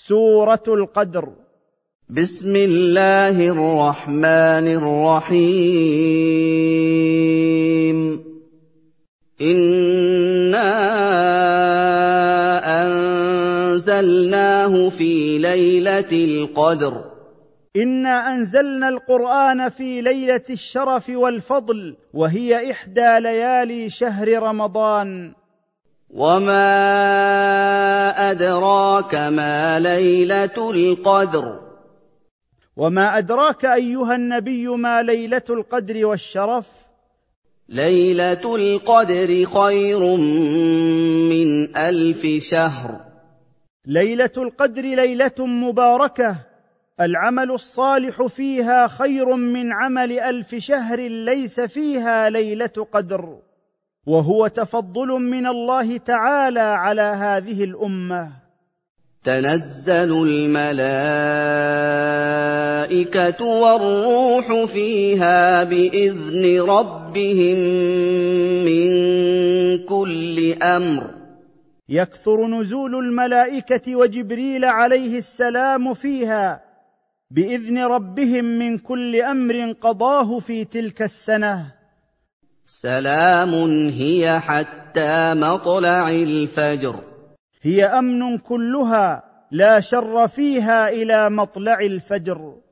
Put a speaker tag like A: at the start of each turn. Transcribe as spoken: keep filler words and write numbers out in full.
A: سورة القدر.
B: بسم الله الرحمن الرحيم. إنا أنزلناه في ليلة القدر.
A: إنا أنزلنا القرآن في ليلة الشرف والفضل، وهي إحدى ليالي شهر رمضان.
B: وما أدراك ما ليلة القدر.
A: وما أدراك أيها النبي ما ليلة القدر والشرف؟
B: ليلة القدر خير من ألف شهر.
A: ليلة القدر ليلة مباركة، العمل الصالح فيها خير من عمل ألف شهر ليس فيها ليلة قدر، وهو تفضل من الله تعالى على هذه الأمة.
B: تنزل الملائكة والروح فيها بإذن ربهم من كل أمر.
A: يكثر نزول الملائكة وجبريل عليه السلام فيها بإذن ربهم من كل أمر قضاه في تلك السنة.
B: سلام هي حتى مطلع الفجر.
A: هي أمن كلها، لا شر فيها إلى مطلع الفجر.